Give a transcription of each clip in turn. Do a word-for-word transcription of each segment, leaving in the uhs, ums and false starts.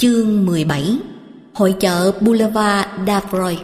Chương mười bảy. Hội chợ Boulevard Davroy.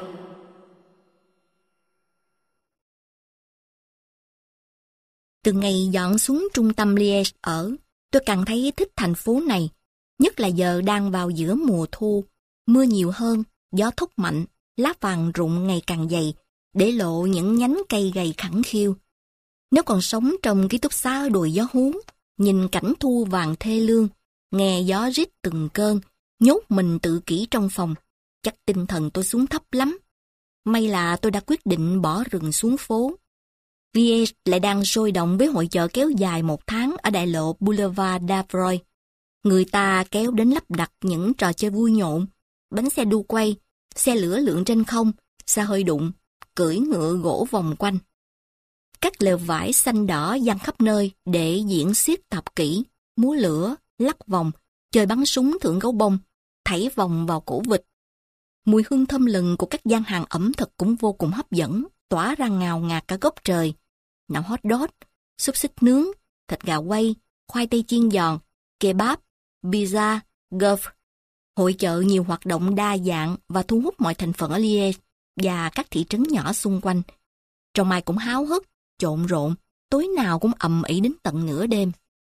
Từ ngày dọn xuống trung tâm Liège ở, tôi càng thấy thích thành phố này, nhất là giờ đang vào giữa mùa thu, mưa nhiều hơn, gió thốc mạnh, lá vàng rụng ngày càng dày, để lộ những nhánh cây gầy khẳng khiu. Nếu còn sống trong ký túc xá ở đồi gió hú, nhìn cảnh thu vàng thê lương, nghe gió rít từng cơn, nhốt mình tự kỷ trong phòng, chắc tinh thần tôi xuống thấp lắm. May là tôi đã quyết định bỏ rừng xuống phố. Liège lại đang sôi động với hội chợ kéo dài một tháng ở đại lộ Boulevard Davroy. Người ta kéo đến lắp đặt những trò chơi vui nhộn, bánh xe đu quay, xe lửa lượn trên không, xe hơi đụng, cưỡi ngựa gỗ vòng quanh. Các lều vải xanh đỏ dang khắp nơi để diễn xiết thập kỷ, múa lửa, lắc vòng, chơi bắn súng thượng gấu bông, thảy vòng vào cổ vịt. Mùi hương thơm lừng của các gian hàng ẩm thực cũng vô cùng hấp dẫn, tỏa ra ngào ngạt cả góc trời. Nào hot dog, xúc xích nướng, thịt gà quay, khoai tây chiên giòn, kebab, pizza, golf. Hội chợ nhiều hoạt động đa dạng và thu hút mọi thành phần ở Liège và các thị trấn nhỏ xung quanh. Trong ai cũng háo hức, trộn rộn, tối nào cũng ầm ĩ đến tận nửa đêm.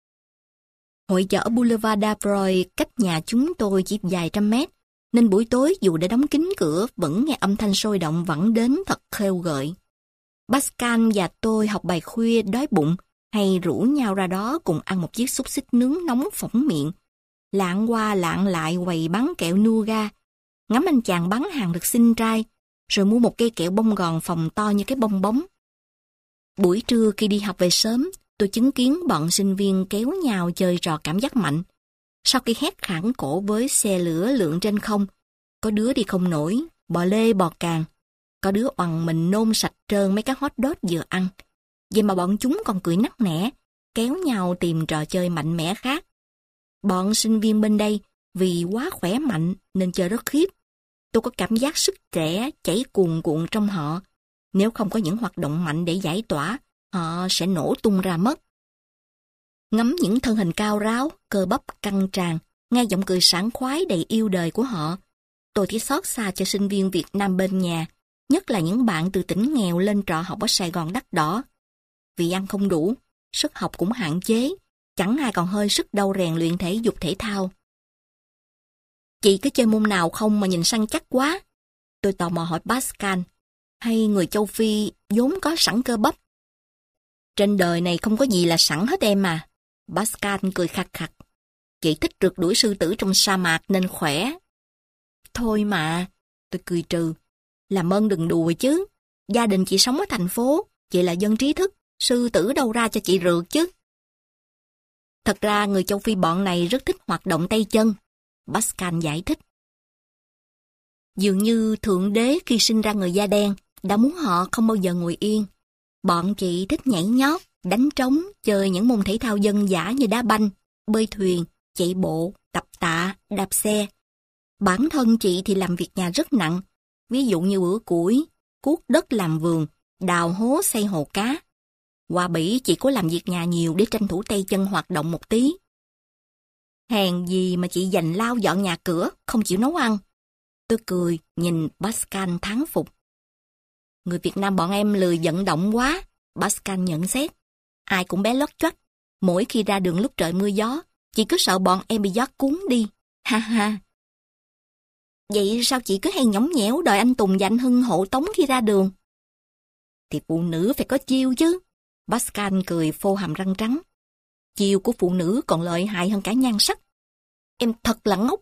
Hội chợ ở Boulevard Davroy cách nhà chúng tôi chỉ vài trăm mét, nên buổi tối dù đã đóng kín cửa vẫn nghe âm thanh sôi động vẳng đến thật khêu gợi. Pascal và tôi học bài khuya đói bụng hay rủ nhau ra đó cùng ăn một chiếc xúc xích nướng nóng phỏng miệng, lạng qua lạng lại quầy bán kẹo nougat, ngắm anh chàng bán hàng được xinh trai, rồi mua một cây kẹo bông gòn phồng to như cái bong bóng. Buổi trưa khi đi học về sớm, tôi chứng kiến bọn sinh viên kéo nhau chơi trò cảm giác mạnh. Sau khi hét khản cổ với xe lửa lượn trên không, có đứa đi không nổi, bò lê bò càng. Có đứa oằn mình nôn sạch trơn mấy cái hot dog vừa ăn. Vậy mà bọn chúng còn cười nắc nẻ, kéo nhau tìm trò chơi mạnh mẽ khác. Bọn sinh viên bên đây vì quá khỏe mạnh nên chơi rất khiếp. Tôi có cảm giác sức trẻ chảy cuồn cuộn trong họ. Nếu không có những hoạt động mạnh để giải tỏa, họ sẽ nổ tung ra mất. Ngắm những thân hình cao ráo, cơ bắp căng tràn, nghe giọng cười sảng khoái đầy yêu đời của họ, tôi thấy xót xa cho sinh viên Việt Nam bên nhà, nhất là những bạn từ tỉnh nghèo lên trọ học ở Sài Gòn đắt đỏ. Vì ăn không đủ, sức học cũng hạn chế, chẳng ai còn hơi sức đâu rèn luyện thể dục thể thao. Chị có chơi môn nào không mà nhìn săn chắc quá? Tôi tò mò hỏi Pascal. Hay người châu Phi vốn có sẵn cơ bắp? Trên đời này không có gì là sẵn hết em à. Pascal cười khặt khặt. Chị thích rượt đuổi sư tử trong sa mạc nên khỏe. Thôi mà, tôi cười trừ. Làm ơn đừng đùa chứ. Gia đình chị sống ở thành phố, chị là dân trí thức, sư tử đâu ra cho chị rượt chứ. Thật ra người châu Phi bọn này rất thích hoạt động tay chân. Pascal giải thích. Dường như Thượng Đế khi sinh ra người da đen đã muốn họ không bao giờ ngồi yên. Bọn chị thích nhảy nhót, đánh trống, chơi những môn thể thao dân dã như đá banh, bơi thuyền, chạy bộ, tập tạ, đạp xe. Bản thân chị thì làm việc nhà rất nặng, ví dụ như bữa củi, cuốc đất làm vườn, đào hố xây hồ cá. Qua Bỉ chị có làm việc nhà nhiều để tranh thủ tay chân hoạt động một tí. Hèn gì mà chị dành lao dọn nhà cửa, không chịu nấu ăn. Tôi cười, nhìn Pascal thán phục. Người Việt Nam bọn em lười vận động quá, Pascal nhận xét. Ai cũng bé lót choắt. Mỗi khi ra đường lúc trời mưa gió, chị cứ sợ bọn em bị gió cuốn đi. Ha ha. Vậy sao chị cứ hay nhõng nhẽo đòi anh Tùng và anh Hưng hộ tống khi ra đường? Thì phụ nữ phải có chiêu chứ. Pascal cười phô hàm răng trắng. Chiêu của phụ nữ còn lợi hại hơn cả nhan sắc. Em thật là ngốc.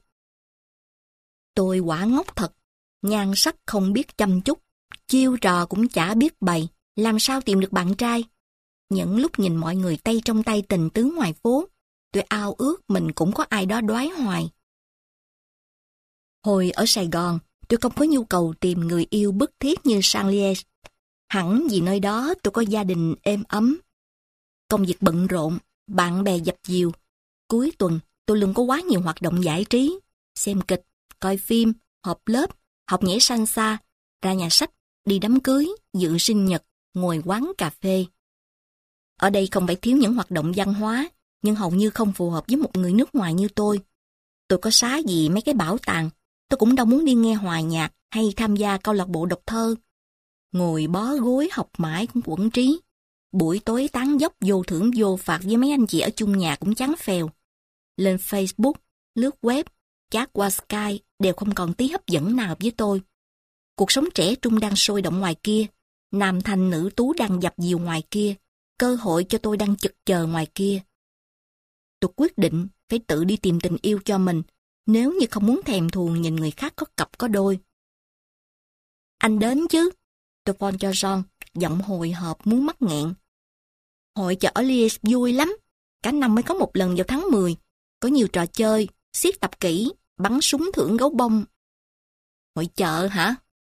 Tôi quả ngốc thật. Nhan sắc không biết chăm chút. Chiêu trò cũng chả biết bày. Làm sao tìm được bạn trai? Những lúc nhìn mọi người tay trong tay tình tứ ngoài phố, tôi ao ước mình cũng có ai đó đoái hoài. Hồi ở Sài Gòn, tôi không có nhu cầu tìm người yêu bức thiết như sang Liège. Hẳn vì nơi đó tôi có gia đình êm ấm. Công việc bận rộn, bạn bè dập dìu. Cuối tuần, tôi luôn có quá nhiều hoạt động giải trí. Xem kịch, coi phim, họp lớp, học nhảy salsa, ra nhà sách, đi đám cưới, dự sinh nhật, ngồi quán cà phê. Ở đây không phải thiếu những hoạt động văn hóa, nhưng hầu như không phù hợp với một người nước ngoài như tôi. Tôi có xá gì mấy cái bảo tàng, tôi cũng đâu muốn đi nghe hòa nhạc hay tham gia câu lạc bộ đọc thơ. Ngồi bó gối học mãi cũng quẩn trí. Buổi tối tán dốc vô thưởng vô phạt với mấy anh chị ở chung nhà cũng chán phèo. Lên Facebook, lướt web, chat qua Skype đều không còn tí hấp dẫn nào với tôi. Cuộc sống trẻ trung đang sôi động ngoài kia, nam thanh nữ tú đang dập dìu ngoài kia, cơ hội cho tôi đang chực chờ ngoài kia. Tôi quyết định phải tự đi tìm tình yêu cho mình, nếu như không muốn thèm thuồng nhìn người khác có cặp có đôi. Anh đến chứ? Tôi phone cho John, giọng hồi hộp muốn mắc nghẹn. Hội chợ ở Liège vui lắm, cả năm mới có một lần vào tháng mười, có nhiều trò chơi, siết tập kỹ, bắn súng thưởng gấu bông. Hội chợ hả?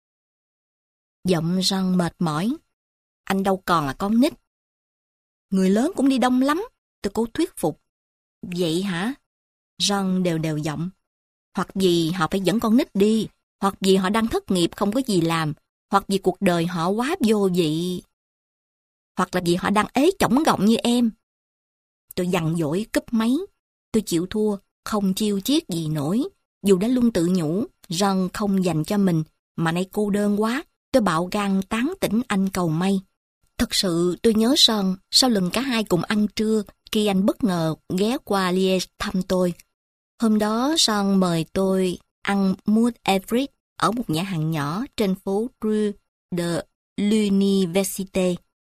Giọng John mệt mỏi. Anh đâu còn là con nít. Người lớn cũng đi đông lắm, tôi cố thuyết phục. Vậy hả? John đều đều giọng. Hoặc vì họ phải dẫn con nít đi, hoặc vì họ đang thất nghiệp không có gì làm, hoặc vì cuộc đời họ quá vô vị, hoặc là vì họ đang ế chổng gọng như em. Tôi dằn dỗi cúp máy. Tôi chịu thua, không chiêu chiết gì nổi. Dù đã luôn tự nhủ, John không dành cho mình, mà nay cô đơn quá, tôi bạo gan tán tỉnh anh cầu may. Thật sự tôi nhớ John sau lần cả hai cùng ăn trưa khi anh bất ngờ ghé qua Liège thăm tôi. Hôm đó John mời tôi ăn Mood Everett ở một nhà hàng nhỏ trên phố Rue de l'Université.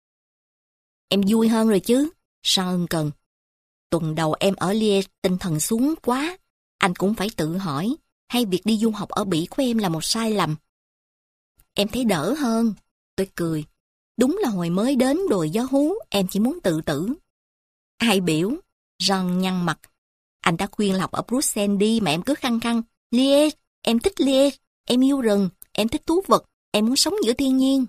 Em vui hơn rồi chứ? John cần. Tuần đầu em ở Liège tinh thần xuống quá. Anh cũng phải tự hỏi, hay việc đi du học ở Bỉ của em là một sai lầm? Em thấy đỡ hơn. Tôi cười. Đúng là hồi mới đến đồi gió hú, em chỉ muốn tự tử. Ai biểu? John nhăn mặt. Anh đã khuyên là học ở Bruxelles đi mà em cứ khăng khăng. Liège, em thích Liège, em yêu rừng, em thích thú vật, em muốn sống giữa thiên nhiên.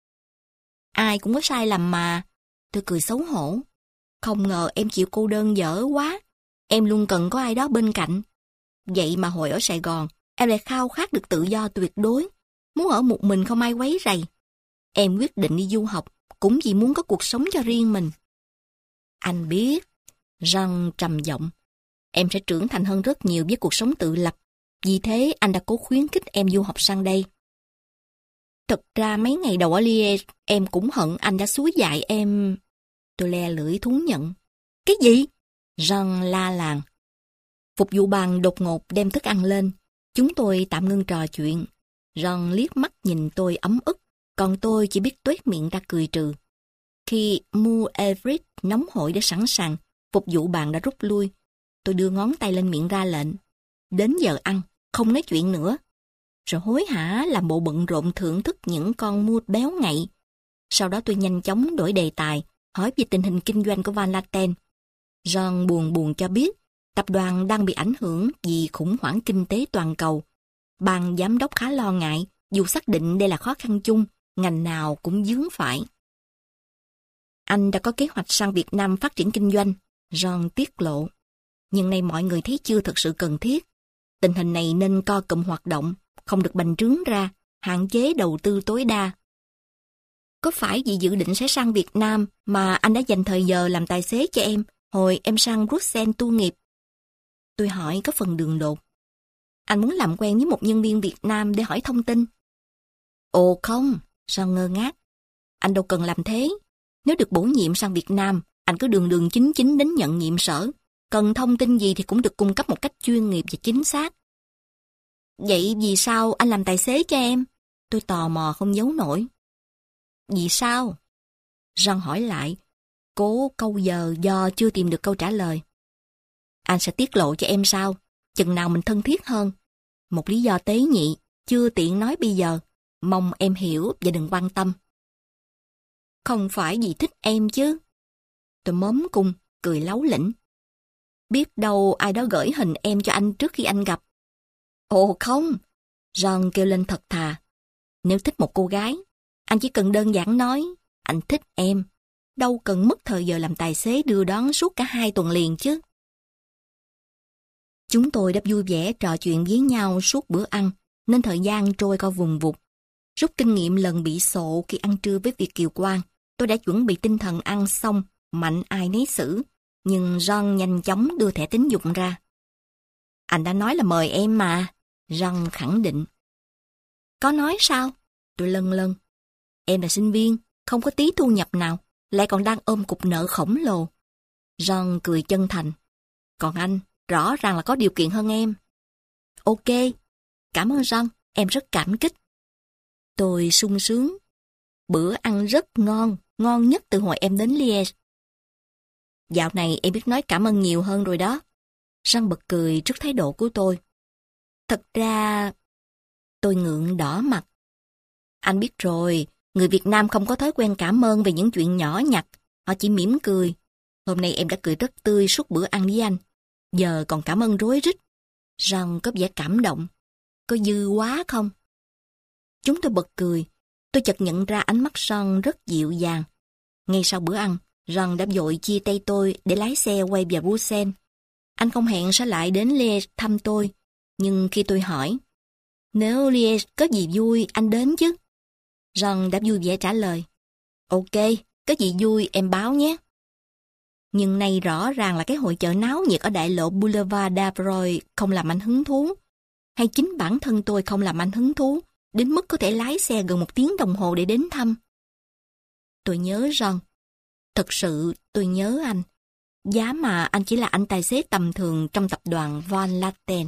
Ai cũng có sai lầm mà. Tôi cười xấu hổ. Không ngờ em chịu cô đơn dở quá. Em luôn cần có ai đó bên cạnh. Vậy mà hồi ở Sài Gòn, em lại khao khát được tự do tuyệt đối. Muốn ở một mình không ai quấy rầy. Em quyết định đi du học, cũng chỉ muốn có cuộc sống cho riêng mình. Anh biết. John trầm giọng. Em sẽ trưởng thành hơn rất nhiều với cuộc sống tự lập. Vì thế anh đã cố khuyến khích em du học sang đây. Thực ra mấy ngày đầu ở Liège, em cũng hận anh đã xúi dại em. Tôi le lưỡi thú nhận. Cái gì? John la làng. Phục vụ bàn đột ngột đem thức ăn lên. Chúng tôi tạm ngưng trò chuyện. John liếc mắt nhìn tôi ấm ức, còn tôi chỉ biết tuét miệng ra cười trừ. Khi Mood Everett nóng hổi để sẵn sàng, phục vụ bàn đã rút lui. Tôi đưa ngón tay lên miệng ra lệnh. Đến giờ ăn, không nói chuyện nữa. Rồi hối hả làm bộ bận rộn thưởng thức những con mood béo ngậy. Sau đó tôi nhanh chóng đổi đề tài, hỏi về tình hình kinh doanh của Van Laten. John buồn buồn cho biết, tập đoàn đang bị ảnh hưởng vì khủng hoảng kinh tế toàn cầu. Ban giám đốc khá lo ngại, dù xác định đây là khó khăn chung, ngành nào cũng vướng phải. Anh đã có kế hoạch sang Việt Nam phát triển kinh doanh, John tiết lộ. Nhưng nay mọi người thấy chưa thực sự cần thiết. Tình hình này nên co cụm hoạt động, không được bành trướng ra, hạn chế đầu tư tối đa. Có phải vì dự định sẽ sang Việt Nam mà anh đã dành thời giờ làm tài xế cho em hồi em sang Bruxelles tu nghiệp? Tôi hỏi có phần đường đột. Anh muốn làm quen với một nhân viên Việt Nam để hỏi thông tin. Ồ không, sao ngơ ngác. Anh đâu cần làm thế. Nếu được bổ nhiệm sang Việt Nam, anh cứ đường đường chính chính đến nhận nhiệm sở. Cần thông tin gì thì cũng được cung cấp một cách chuyên nghiệp và chính xác. Vậy vì sao anh làm tài xế cho em? Tôi tò mò không giấu nổi. Vì sao? John hỏi lại, cố câu giờ do chưa tìm được câu trả lời. Anh sẽ tiết lộ cho em sao? Chừng nào mình thân thiết hơn. Một lý do tế nhị, chưa tiện nói bây giờ. Mong em hiểu và đừng quan tâm. Không phải vì thích em chứ. Tôi móm cung, cười láu lĩnh. Biết đâu ai đó gửi hình em cho anh trước khi anh gặp. Ồ không, John kêu lên thật thà. Nếu thích một cô gái, anh chỉ cần đơn giản nói, anh thích em. Đâu cần mất thời giờ làm tài xế đưa đón suốt cả hai tuần liền chứ. Chúng tôi đã vui vẻ trò chuyện với nhau suốt bữa ăn, nên thời gian trôi qua vùng vụt. Rút kinh nghiệm lần bị sộ khi ăn trưa với Việt Kiều Quang, tôi đã chuẩn bị tinh thần ăn xong, mạnh ai nấy xử. Nhưng John nhanh chóng đưa thẻ tín dụng ra. Anh đã nói là mời em mà. Răng khẳng định. Có nói sao? Tôi lân lân. Em là sinh viên, không có tí thu nhập nào, lại còn đang ôm cục nợ khổng lồ. Răng cười chân thành. Còn anh, rõ ràng là có điều kiện hơn em. Ok, cảm ơn Răng, em rất cảm kích. Tôi sung sướng. Bữa ăn rất ngon, ngon nhất từ hồi em đến Liège. Dạo này em biết nói cảm ơn nhiều hơn rồi đó. Răng bật cười trước thái độ của tôi. Thật ra... Tôi ngượng đỏ mặt. Anh biết rồi, người Việt Nam không có thói quen cảm ơn về những chuyện nhỏ nhặt. Họ chỉ mỉm cười. Hôm nay em đã cười rất tươi suốt bữa ăn với anh. Giờ còn cảm ơn rối rít. Răng có vẻ cảm động. Có dư quá không? Chúng tôi bật cười. Tôi chợt nhận ra ánh mắt Răng rất dịu dàng. Ngay sau bữa ăn, Răng đã vội chia tay tôi để lái xe quay về Bruxelles. Anh không hẹn sẽ lại đến Liège thăm tôi. Nhưng khi tôi hỏi, nếu Liège có gì vui anh đến chứ? Răng đã vui vẻ trả lời, ok, có gì vui em báo nhé. Nhưng nay rõ ràng là cái hội chợ náo nhiệt ở đại lộ Boulevard d'Avroy không làm anh hứng thú. Hay chính bản thân tôi không làm anh hứng thú, đến mức có thể lái xe gần một tiếng đồng hồ để đến thăm. Tôi nhớ Răng. Thật sự tôi nhớ anh. Giá mà anh chỉ là anh tài xế tầm thường trong tập đoàn Van Laten.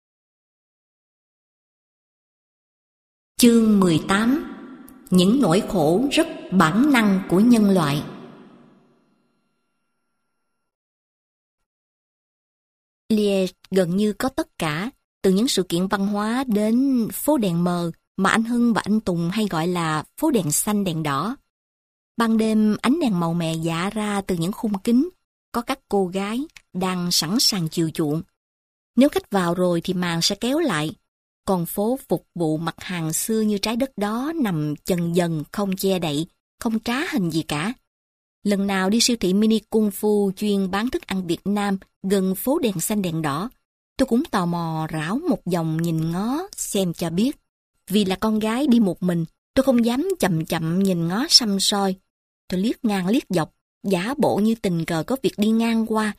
Chương mười tám. Những nỗi khổ rất bản năng của nhân loại. Liège gần như có tất cả, từ những sự kiện văn hóa đến phố đèn mờ mà anh Hưng và anh Tùng hay gọi là phố đèn xanh đèn đỏ. Ban đêm ánh đèn màu mè dạ ra từ những khung kính, có các cô gái đang sẵn sàng chiều chuộng. Nếu khách vào rồi thì màn sẽ kéo lại, còn phố phục vụ mặt hàng xưa như trái đất đó nằm chần dần không che đậy, không trá hình gì cả. Lần nào đi siêu thị mini Kung Fu chuyên bán thức ăn Việt Nam gần phố đèn xanh đèn đỏ, tôi cũng tò mò rảo một vòng nhìn ngó xem cho biết. Vì là con gái đi một mình, tôi không dám chậm chậm nhìn ngó săm soi. Tôi liếc ngang liếc dọc, giả bộ như tình cờ có việc đi ngang qua.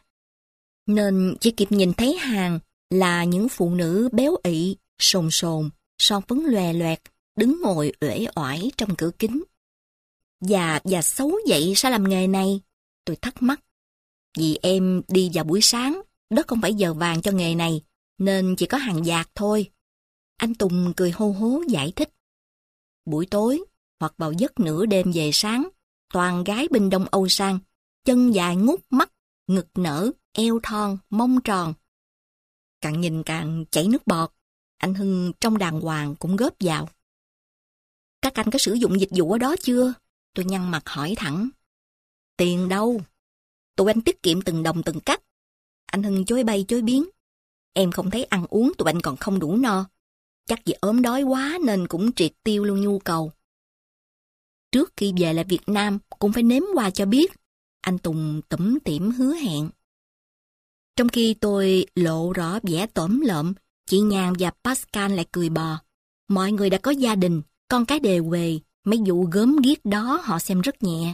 Nên chỉ kịp nhìn thấy hàng là những phụ nữ béo ị, sồn sồn, son phấn lòe loẹt, đứng ngồi uể oải trong cửa kính. Già và xấu vậy sao làm nghề này? Tôi thắc mắc. Vì em đi vào buổi sáng, đó không phải giờ vàng cho nghề này, nên chỉ có hàng dạt thôi. Anh Tùng cười hô hố giải thích. Buổi tối, hoặc vào giấc nửa đêm về sáng, toàn gái bên Đông Âu sang, chân dài ngút mắt, ngực nở, eo thon, mông tròn. Càng nhìn càng chảy nước bọt, anh Hưng trong đàng hoàng cũng góp vào. Các anh có sử dụng dịch vụ ở đó chưa? Tôi nhăn mặt hỏi thẳng. Tiền đâu? Tụi anh tiết kiệm từng đồng từng cắc. Anh Hưng chối bay chối biến. Em không thấy ăn uống tụi anh còn không đủ no. Chắc vì ốm đói quá nên cũng triệt tiêu luôn nhu cầu. Trước khi về lại Việt Nam cũng phải nếm qua cho biết. Anh Tùng tủm tỉm hứa hẹn. Trong khi tôi lộ rõ vẻ tổm lợm, chị Nhàn và Pascal lại cười bò. Mọi người đã có gia đình, con cái đề huề, mấy vụ gớm ghiếc đó họ xem rất nhẹ.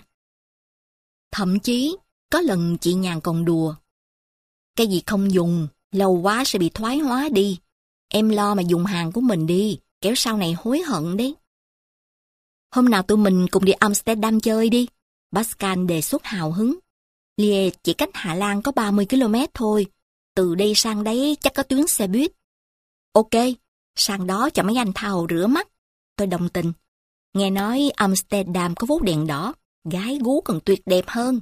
Thậm chí, có lần chị Nhàn còn đùa. Cái gì không dùng, lâu quá sẽ bị thoái hóa đi. Em lo mà dùng hàng của mình đi, kéo sau này hối hận đấy. Hôm nào tụi mình cùng đi Amsterdam chơi đi. Pascal đề xuất hào hứng. Liège chỉ cách Hà Lan có ba mươi ki lô mét thôi. Từ đây sang đấy chắc có tuyến xe buýt. Ok, sang đó cho mấy anh tha hồ rửa mắt. Tôi đồng tình. Nghe nói Amsterdam có phố đèn đỏ, gái gú còn tuyệt đẹp hơn.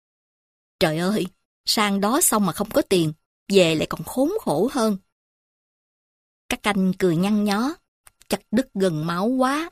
Trời ơi, sang đó xong mà không có tiền, về lại còn khốn khổ hơn. Các anh cười nhăn nhó, chặt đứt gần máu quá.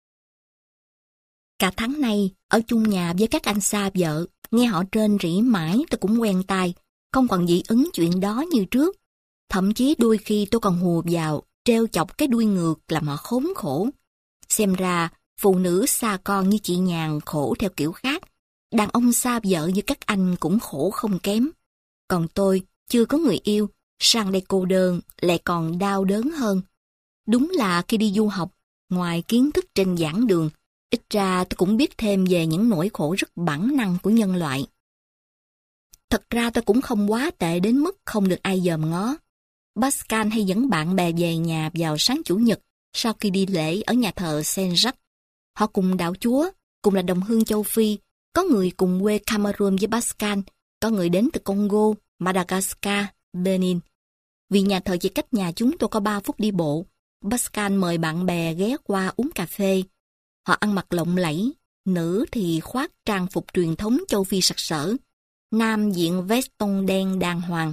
Cả tháng nay, ở chung nhà với các anh xa vợ, nghe họ trên rỉ mãi tôi cũng quen tai, không còn dị ứng chuyện đó như trước. Thậm chí đôi khi tôi còn hùa vào, treo chọc cái đuôi ngược làm họ khốn khổ. Xem ra, phụ nữ xa con như chị Nhàn khổ theo kiểu khác. Đàn ông xa vợ như các anh cũng khổ không kém. Còn tôi, chưa có người yêu, sang đây cô đơn, lại còn đau đớn hơn. Đúng là khi đi du học, ngoài kiến thức trên giảng đường, ít ra tôi cũng biết thêm về những nỗi khổ rất bản năng của nhân loại. Thật ra tôi cũng không quá tệ đến mức không được ai dòm ngó. Pascal hay dẫn bạn bè về nhà vào sáng Chủ nhật sau khi đi lễ ở nhà thờ Saint-Jacques. Họ cùng đạo Chúa, cùng là đồng hương châu Phi. Có người cùng quê Cameroon với Pascal, có người đến từ Congo, Madagascar, Benin. Vì nhà thờ chỉ cách nhà chúng tôi có ba phút đi bộ, Pascal mời bạn bè ghé qua uống cà phê. Họ ăn mặc lộng lẫy, nữ thì khoác trang phục truyền thống châu Phi sặc sỡ, nam diện veston đen đàng hoàng.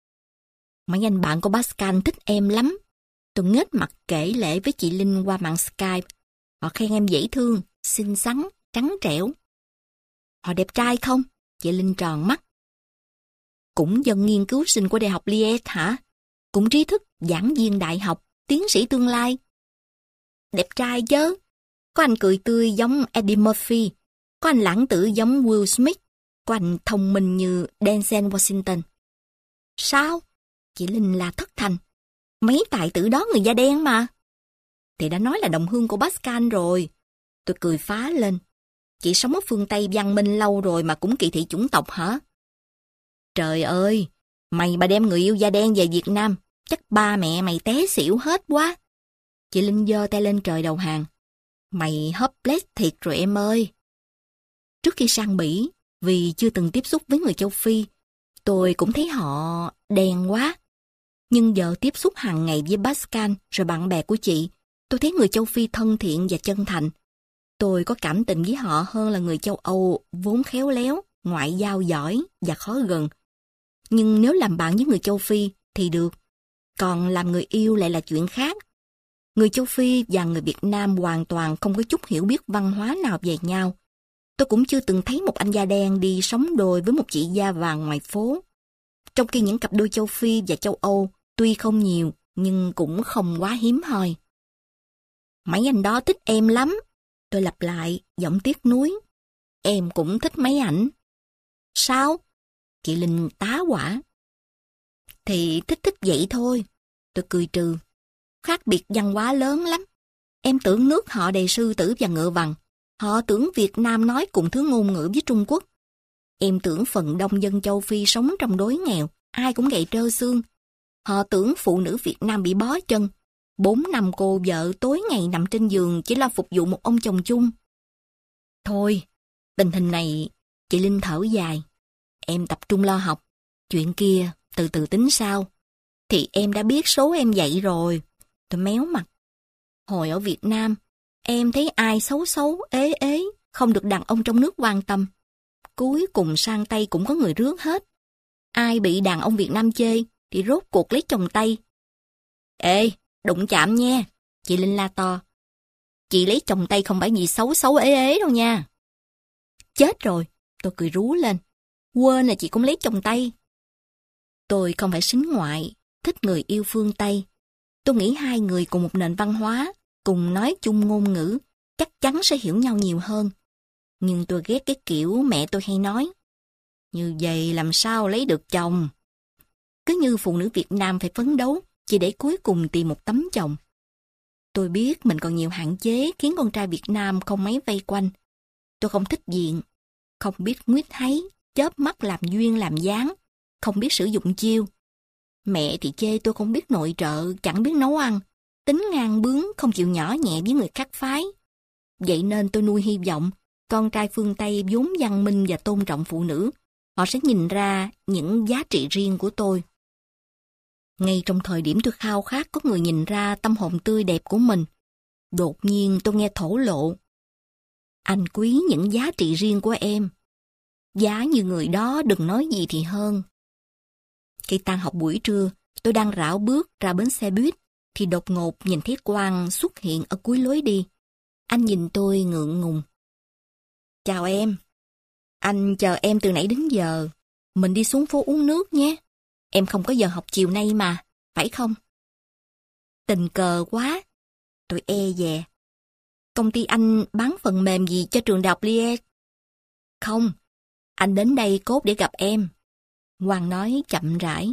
Mấy anh bạn của Pascal thích em lắm. Tôi nghếch mặt kể lể với chị Linh qua mạng Skype. Họ khen em dễ thương, xinh xắn, trắng trẻo. Họ đẹp trai không? Chị Linh tròn mắt. Cũng dân nghiên cứu sinh của Đại học Liège hả? Cũng trí thức, giảng viên đại học, tiến sĩ tương lai. Đẹp trai chứ. Có anh cười tươi giống Eddie Murphy, có anh lãng tử giống Will Smith, có anh thông minh như Denzel Washington. Sao? Chị Linh là thất thành. Mấy tài tử đó người da đen mà. Thì đã nói là đồng hương của Pascal rồi. Tôi cười phá lên. Chị sống ở phương Tây văn minh lâu rồi mà cũng kỳ thị chủng tộc hả? Trời ơi, mày mà đem người yêu da đen về Việt Nam, chắc ba mẹ mày té xỉu hết quá. Chị Linh giơ tay lên trời đầu hàng. Mày hopeless thiệt rồi em ơi. Trước khi sang Bỉ, vì chưa từng tiếp xúc với người châu Phi, tôi cũng thấy họ đen quá. Nhưng giờ tiếp xúc hàng ngày với Pascal rồi bạn bè của chị, tôi thấy người châu Phi thân thiện và chân thành. Tôi có cảm tình với họ hơn là người châu Âu vốn khéo léo, ngoại giao giỏi và khó gần. Nhưng nếu làm bạn với người châu Phi thì được, còn làm người yêu lại là chuyện khác. Người châu Phi và người Việt Nam hoàn toàn không có chút hiểu biết văn hóa nào về nhau. Tôi cũng chưa từng thấy một anh da đen đi sống đôi với một chị da vàng ngoài phố. Trong khi những cặp đôi châu Phi và châu Âu tuy không nhiều nhưng cũng không quá hiếm hoi. Mấy anh đó thích em lắm. Tôi lặp lại, giọng tiếc nuối. Em cũng thích mấy ảnh. Sao? Chị Linh tá hỏa. Thì thích thích vậy thôi. Tôi cười trừ. Khác biệt văn hóa lớn lắm. Em tưởng nước họ đầy sư tử và ngựa vằn. Họ tưởng Việt Nam nói cùng thứ ngôn ngữ với Trung Quốc. Em tưởng phần đông dân châu Phi sống trong đói nghèo, ai cũng gầy trơ xương. Họ tưởng phụ nữ Việt Nam bị bó chân. Bốn năm cô vợ tối ngày nằm trên giường chỉ lo phục vụ một ông chồng chung. Thôi, tình hình này, chị Linh thở dài. Em tập trung lo học. Chuyện kia, từ từ tính sao. Thì em đã biết số em vậy rồi. Tôi méo mặt. Hồi ở Việt Nam, em thấy ai xấu xấu, ế ế, không được đàn ông trong nước quan tâm. Cuối cùng sang Tây cũng có người rước hết. Ai bị đàn ông Việt Nam chê, thì rốt cuộc lấy chồng Tây. Ê, đụng chạm nha, chị Linh la to. Chị lấy chồng Tây không phải vì xấu xấu ế ế đâu nha. Chết rồi, tôi cười rú lên. Quên là chị cũng lấy chồng Tây. Tôi không phải sính ngoại, thích người yêu phương Tây. Tôi nghĩ hai người cùng một nền văn hóa, cùng nói chung ngôn ngữ, chắc chắn sẽ hiểu nhau nhiều hơn. Nhưng tôi ghét cái kiểu mẹ tôi hay nói. Như vậy làm sao lấy được chồng? Cứ như phụ nữ Việt Nam phải phấn đấu, chỉ để cuối cùng tìm một tấm chồng. Tôi biết mình còn nhiều hạn chế khiến con trai Việt Nam không mấy vây quanh. Tôi không thích diện, không biết nguyết háy, chớp mắt làm duyên làm dáng, không biết sử dụng chiêu. Mẹ thì chê tôi không biết nội trợ, chẳng biết nấu ăn, tính ngang bướng, không chịu nhỏ nhẹ với người khác phái. Vậy nên tôi nuôi hy vọng, con trai phương Tây vốn văn minh và tôn trọng phụ nữ, họ sẽ nhìn ra những giá trị riêng của tôi. Ngay trong thời điểm tôi khao khát có người nhìn ra tâm hồn tươi đẹp của mình, đột nhiên tôi nghe thổ lộ. Anh quý những giá trị riêng của em. Giá như người đó đừng nói gì thì hơn. Khi tan học buổi trưa, tôi đang rảo bước ra bến xe buýt, thì đột ngột nhìn thấy Quang xuất hiện ở cuối lối đi. Anh nhìn tôi ngượng ngùng. Chào em. Anh chờ em từ nãy đến giờ. Mình đi xuống phố uống nước nhé. Em không có giờ học chiều nay mà, phải không? Tình cờ quá. Tôi e dè. Công ty anh bán phần mềm gì cho trường đại học Liège? Không, anh đến đây cốt để gặp em. Quang nói chậm rãi.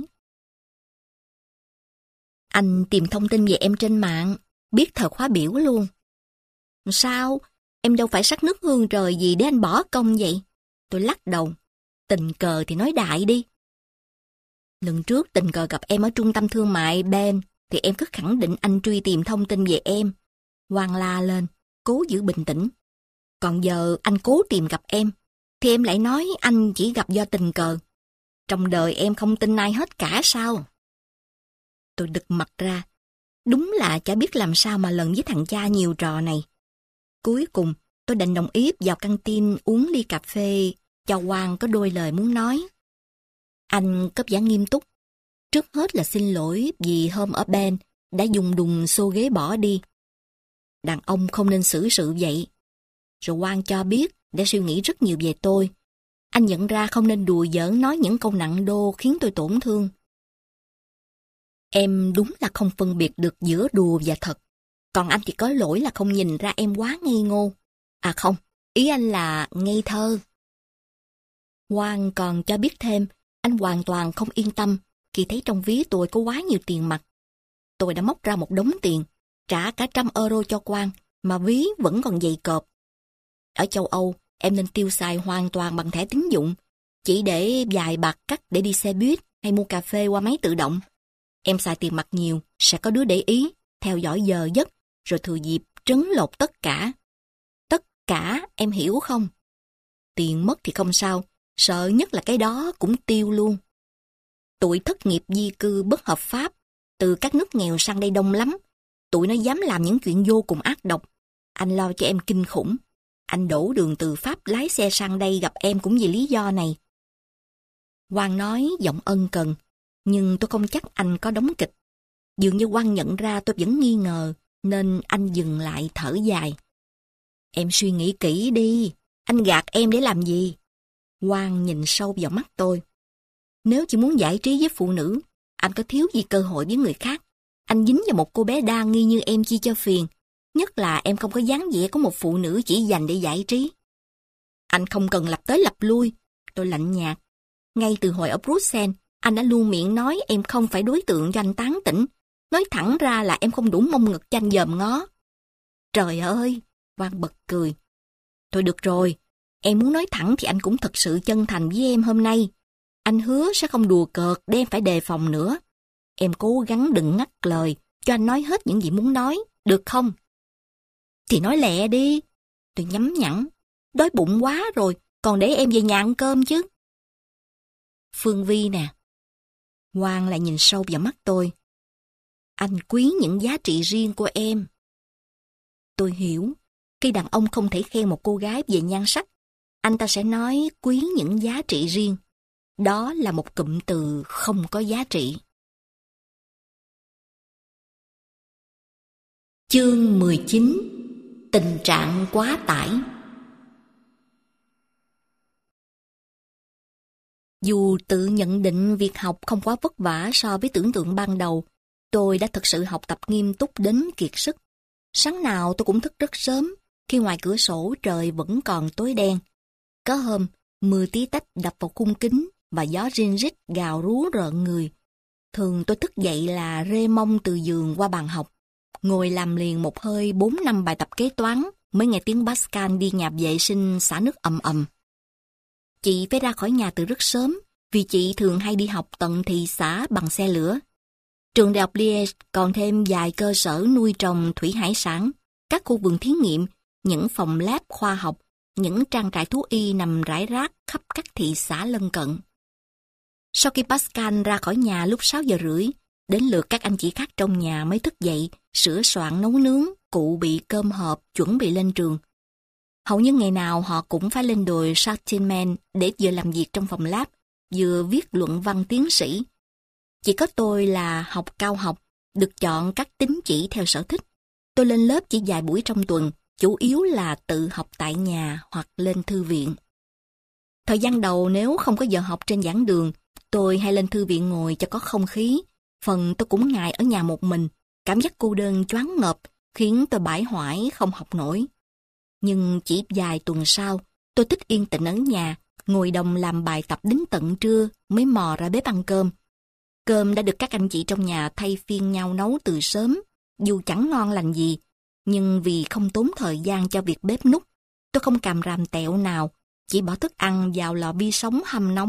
Anh tìm thông tin về em trên mạng, biết thời khóa biểu luôn. Sao? Em đâu phải sắc nước hương trời gì để anh bỏ công vậy? Tôi lắc đầu. Tình cờ thì nói đại đi. Lần trước tình cờ gặp em ở trung tâm thương mại Ben, thì em cứ khẳng định anh truy tìm thông tin về em. Quang la lên, cố giữ bình tĩnh. Còn giờ anh cố tìm gặp em, thì em lại nói anh chỉ gặp do tình cờ. Trong đời em không tin ai hết cả sao? Tôi đực mặt ra. Đúng là chả biết làm sao mà lần với thằng cha nhiều trò này. Cuối cùng, tôi đành đồng ý vào căng tin uống ly cà phê, cho Quang có đôi lời muốn nói. Anh cấp giả nghiêm túc. Trước hết là xin lỗi vì hôm ở Ben đã dùng đùng xô ghế bỏ đi. Đàn ông không nên xử sự vậy. Rồi Quang cho biết để suy nghĩ rất nhiều về tôi. Anh nhận ra không nên đùa giỡn nói những câu nặng đô khiến tôi tổn thương. Em đúng là không phân biệt được giữa đùa và thật. Còn anh thì có lỗi là không nhìn ra em quá ngây ngô. À không, ý anh là ngây thơ. Quang còn cho biết thêm, anh hoàn toàn không yên tâm khi thấy trong ví tôi có quá nhiều tiền mặt. Tôi đã móc ra một đống tiền, trả cả trăm euro cho Quang, mà ví vẫn còn dày cộp. Ở châu Âu, em nên tiêu xài hoàn toàn bằng thẻ tín dụng, chỉ để vài bạc cắt để đi xe buýt hay mua cà phê qua máy tự động. Em xài tiền mặt nhiều, sẽ có đứa để ý, theo dõi giờ giấc, rồi thừa dịp trấn lột tất cả. Tất cả, em hiểu không? Tiền mất thì không sao, sợ nhất là cái đó cũng tiêu luôn. Tụi thất nghiệp di cư bất hợp pháp, từ các nước nghèo sang đây đông lắm. Tụi nó dám làm những chuyện vô cùng ác độc. Anh lo cho em kinh khủng. Anh đổ đường từ Pháp lái xe sang đây gặp em cũng vì lý do này. Quang nói giọng ân cần, nhưng tôi không chắc anh có đóng kịch. Dường như Quang nhận ra tôi vẫn nghi ngờ, nên anh dừng lại thở dài. Em suy nghĩ kỹ đi, anh gạt em để làm gì? Quang nhìn sâu vào mắt tôi. Nếu chỉ muốn giải trí với phụ nữ, anh có thiếu gì cơ hội với người khác. Anh dính vào một cô bé đa nghi như em chi cho phiền. Nhất là em không có dáng vẻ của một phụ nữ chỉ dành để giải trí. Anh không cần lập tới lập lui. Tôi lạnh nhạt. Ngay từ hồi ở Bruxelles, anh đã luôn miệng nói em không phải đối tượng cho anh tán tỉnh. Nói thẳng ra là em không đủ mông ngực cho anh dòm ngó. Trời ơi! Quang bật cười. Thôi được rồi. Em muốn nói thẳng thì anh cũng thật sự chân thành với em hôm nay. Anh hứa sẽ không đùa cợt để em phải đề phòng nữa. Em cố gắng đừng ngắt lời, cho anh nói hết những gì muốn nói, được không? Thì nói lẹ đi. Tôi nhắm nhẵn. Đói bụng quá rồi, còn để em về nhà ăn cơm chứ. Phương Vi nè. Quang lại nhìn sâu vào mắt tôi. Anh quý những giá trị riêng của em. Tôi hiểu, khi đàn ông không thể khen một cô gái về nhan sắc, anh ta sẽ nói quý những giá trị riêng. Đó là một cụm từ không có giá trị. Chương mười chín. Tình trạng quá tải. Dù tự nhận định việc học không quá vất vả so với tưởng tượng ban đầu, tôi đã thực sự học tập nghiêm túc đến kiệt sức. Sáng nào tôi cũng thức rất sớm, khi ngoài cửa sổ trời vẫn còn tối đen. Có hôm, mưa tí tách đập vào khung kính và gió rin rít gào rú rợn người. Thường tôi thức dậy là rê mông từ giường qua bàn học, ngồi làm liền một hơi bốn năm bài tập kế toán mới nghe tiếng Pascal đi nhà vệ sinh xả nước ầm ầm. Chị phải ra khỏi nhà từ rất sớm vì chị thường hay đi học tận thị xã bằng xe lửa. Trường đại học Liège còn thêm vài cơ sở nuôi trồng thủy hải sản, các khu vườn thí nghiệm, những phòng lab khoa học, những trang trại thú y nằm rải rác khắp các thị xã lân cận. Sau khi Pascal ra khỏi nhà lúc sáu giờ rưỡi, đến lượt các anh chị khác trong nhà mới thức dậy, sửa soạn nấu nướng, cụ bị cơm hộp, chuẩn bị lên trường. Hầu như ngày nào họ cũng phải lên đồi Sartines để vừa làm việc trong phòng lab, vừa viết luận văn tiến sĩ. Chỉ có tôi là học cao học, được chọn các tín chỉ theo sở thích. Tôi lên lớp chỉ vài buổi trong tuần, chủ yếu là tự học tại nhà hoặc lên thư viện. Thời gian đầu nếu không có giờ học trên giảng đường, tôi hay lên thư viện ngồi cho có không khí. Phần tôi cũng ngại ở nhà một mình, cảm giác cô đơn choáng ngợp, khiến tôi bãi hoải không học nổi. Nhưng chỉ vài tuần sau, tôi thích yên tĩnh ở nhà, ngồi đồng làm bài tập đến tận trưa mới mò ra bếp ăn cơm. Cơm đã được các anh chị trong nhà thay phiên nhau nấu từ sớm, dù chẳng ngon lành gì, nhưng vì không tốn thời gian cho việc bếp núc, tôi không càm ràm tẹo nào, chỉ bỏ thức ăn vào lò vi sóng hâm nóng,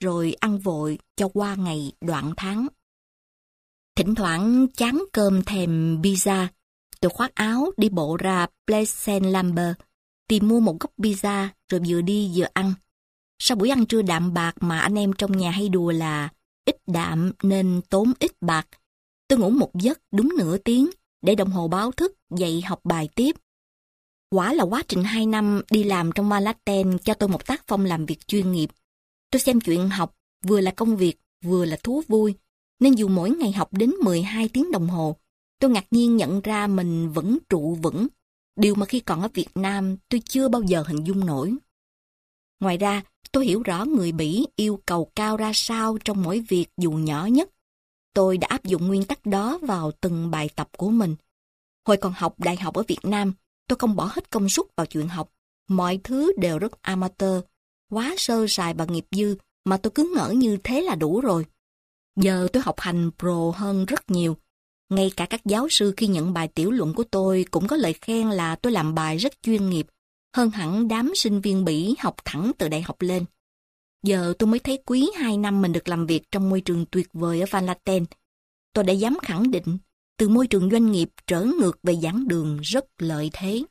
rồi ăn vội cho qua ngày đoạn tháng. Thỉnh thoảng chán cơm thèm pizza, tôi khoác áo đi bộ ra Place Saint-Lambert, tìm mua một gốc pizza rồi vừa đi vừa ăn. Sau buổi ăn trưa đạm bạc mà anh em trong nhà hay đùa là ít đạm nên tốn ít bạc, tôi ngủ một giấc đúng nửa tiếng để đồng hồ báo thức dậy học bài tiếp. Quả là quá trình hai năm đi làm trong Van Latten cho tôi một tác phong làm việc chuyên nghiệp. Tôi xem chuyện học vừa là công việc vừa là thú vui, nên dù mỗi ngày học đến mười hai tiếng đồng hồ, tôi ngạc nhiên nhận ra mình vẫn trụ vững, điều mà khi còn ở Việt Nam tôi chưa bao giờ hình dung nổi. Ngoài ra, tôi hiểu rõ người Bỉ yêu cầu cao ra sao trong mỗi việc dù nhỏ nhất. Tôi đã áp dụng nguyên tắc đó vào từng bài tập của mình. Hồi còn học đại học ở Việt Nam, tôi không bỏ hết công suất vào chuyện học. Mọi thứ đều rất amateur, quá sơ sài và nghiệp dư mà tôi cứ ngỡ như thế là đủ rồi. Giờ tôi học hành pro hơn rất nhiều. Ngay cả các giáo sư khi nhận bài tiểu luận của tôi cũng có lời khen là tôi làm bài rất chuyên nghiệp, hơn hẳn đám sinh viên Bỉ học thẳng từ đại học lên. Giờ tôi mới thấy quý hai năm mình được làm việc trong môi trường tuyệt vời ở Van Latten. Tôi đã dám khẳng định, từ môi trường doanh nghiệp trở ngược về giảng đường rất lợi thế.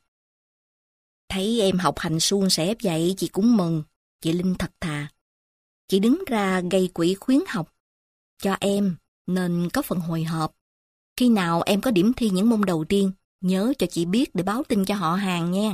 Thấy em học hành suôn sẻ vậy chị cũng mừng, chị Linh thật thà. Chị đứng ra gây quỹ khuyến học cho em nên có phần hồi hộp. Khi nào em có điểm thi những môn đầu tiên, nhớ cho chị biết để báo tin cho họ hàng nha.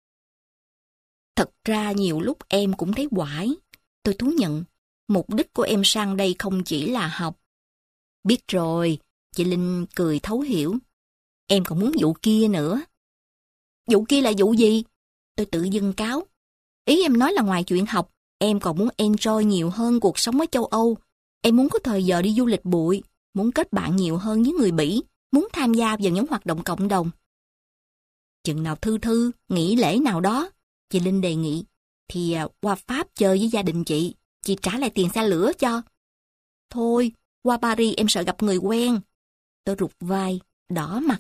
Thật ra nhiều lúc em cũng thấy quải. Tôi thú nhận, mục đích của em sang đây không chỉ là học. Biết rồi, chị Linh cười thấu hiểu. Em còn muốn vụ kia nữa. Vụ kia là vụ gì? Tôi tự dưng cáo. Ý em nói là ngoài chuyện học, em còn muốn enjoy nhiều hơn cuộc sống ở châu Âu. Em muốn có thời giờ đi du lịch bụi, muốn kết bạn nhiều hơn với người Bỉ, muốn tham gia vào những hoạt động cộng đồng. Chừng nào thư thư, nghỉ lễ nào đó, chị Linh đề nghị, thì à, qua Pháp chơi với gia đình chị, chị trả lại tiền xe lửa cho. Thôi, qua Paris em sợ gặp người quen. Tôi rụt vai, đỏ mặt.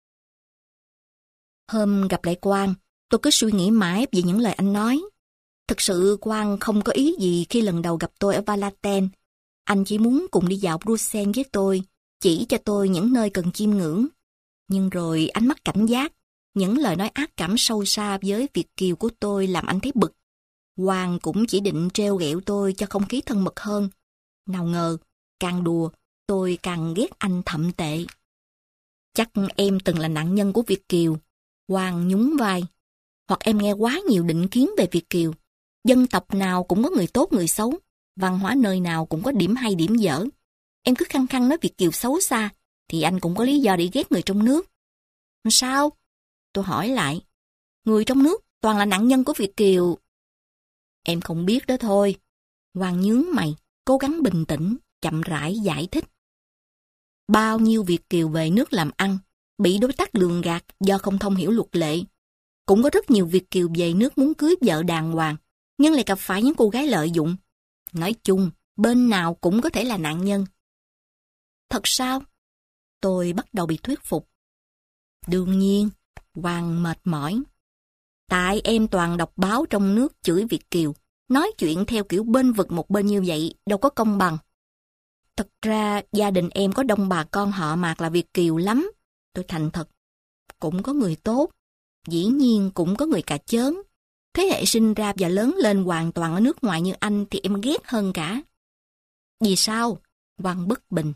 Hôm gặp lại Quang, tôi cứ suy nghĩ mãi về những lời anh nói. Thực sự Quang không có ý gì khi lần đầu gặp tôi ở Van Latten. Anh chỉ muốn cùng đi dạo Bruxelles với tôi, chỉ cho tôi những nơi cần chiêm ngưỡng. Nhưng rồi ánh mắt cảnh giác, những lời nói ác cảm sâu xa với Việt kiều của tôi làm anh thấy bực. Quang cũng chỉ định trêu ghẹo tôi cho không khí thân mật hơn. Nào ngờ, càng đùa, tôi càng ghét anh thậm tệ. Chắc em từng là nạn nhân của Việt kiều. Quang nhún vai. Hoặc em nghe quá nhiều định kiến về Việt kiều. Dân tộc nào cũng có người tốt người xấu. Văn hóa nơi nào cũng có điểm hay điểm dở. Em cứ khăng khăng nói Việt kiều xấu xa, thì anh cũng có lý do để ghét người trong nước. Sao? Tôi hỏi lại. Người trong nước toàn là nạn nhân của Việt kiều. Em không biết đó thôi. Quang nhướng mày, cố gắng bình tĩnh, chậm rãi giải thích. Bao nhiêu Việt kiều về nước làm ăn, bị đối tác lường gạt do không thông hiểu luật lệ. Cũng có rất nhiều Việt kiều về nước muốn cưới vợ đàng hoàng, nhưng lại gặp phải những cô gái lợi dụng. Nói chung, bên nào cũng có thể là nạn nhân. Thật sao? Tôi bắt đầu bị thuyết phục. Đương nhiên, Quang mệt mỏi. Tại em toàn đọc báo trong nước chửi Việt kiều, nói chuyện theo kiểu bên vực một bên như vậy đâu có công bằng. Thật ra gia đình em có đông bà con họ Mạc là Việt kiều lắm. Tôi thành thật. Cũng có người tốt, dĩ nhiên cũng có người cà chớn. Thế hệ sinh ra và lớn lên hoàn toàn ở nước ngoài như anh thì em ghét hơn cả. Vì sao? Quang bất bình.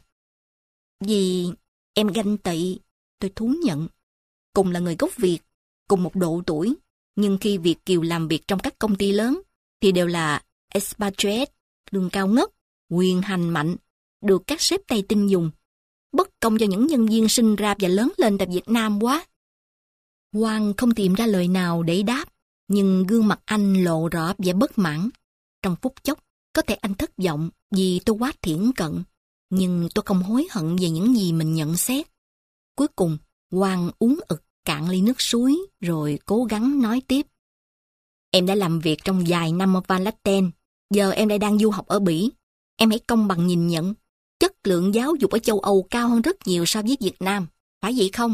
Vì em ganh tị, tôi thú nhận. Cùng là người gốc Việt, cùng một độ tuổi, nhưng khi Việt kiều làm việc trong các công ty lớn thì đều là expatriate, lương cao ngất, quyền hành mạnh, được các sếp Tây tin dùng. Bất công cho những nhân viên sinh ra và lớn lên tại Việt Nam quá. Quang không tìm ra lời nào để đáp, nhưng gương mặt anh lộ rõ vẻ bất mãn. Trong phút chốc, có thể anh thất vọng vì tôi quá thiển cận, nhưng tôi không hối hận về những gì mình nhận xét. Cuối cùng, Quang uống ực cạn ly nước suối rồi cố gắng nói tiếp. Em đã làm việc trong vài năm ở Van Latten, giờ em lại đang du học ở Bỉ. Em hãy công bằng nhìn nhận, chất lượng giáo dục ở châu Âu cao hơn rất nhiều so với Việt Nam, phải vậy không?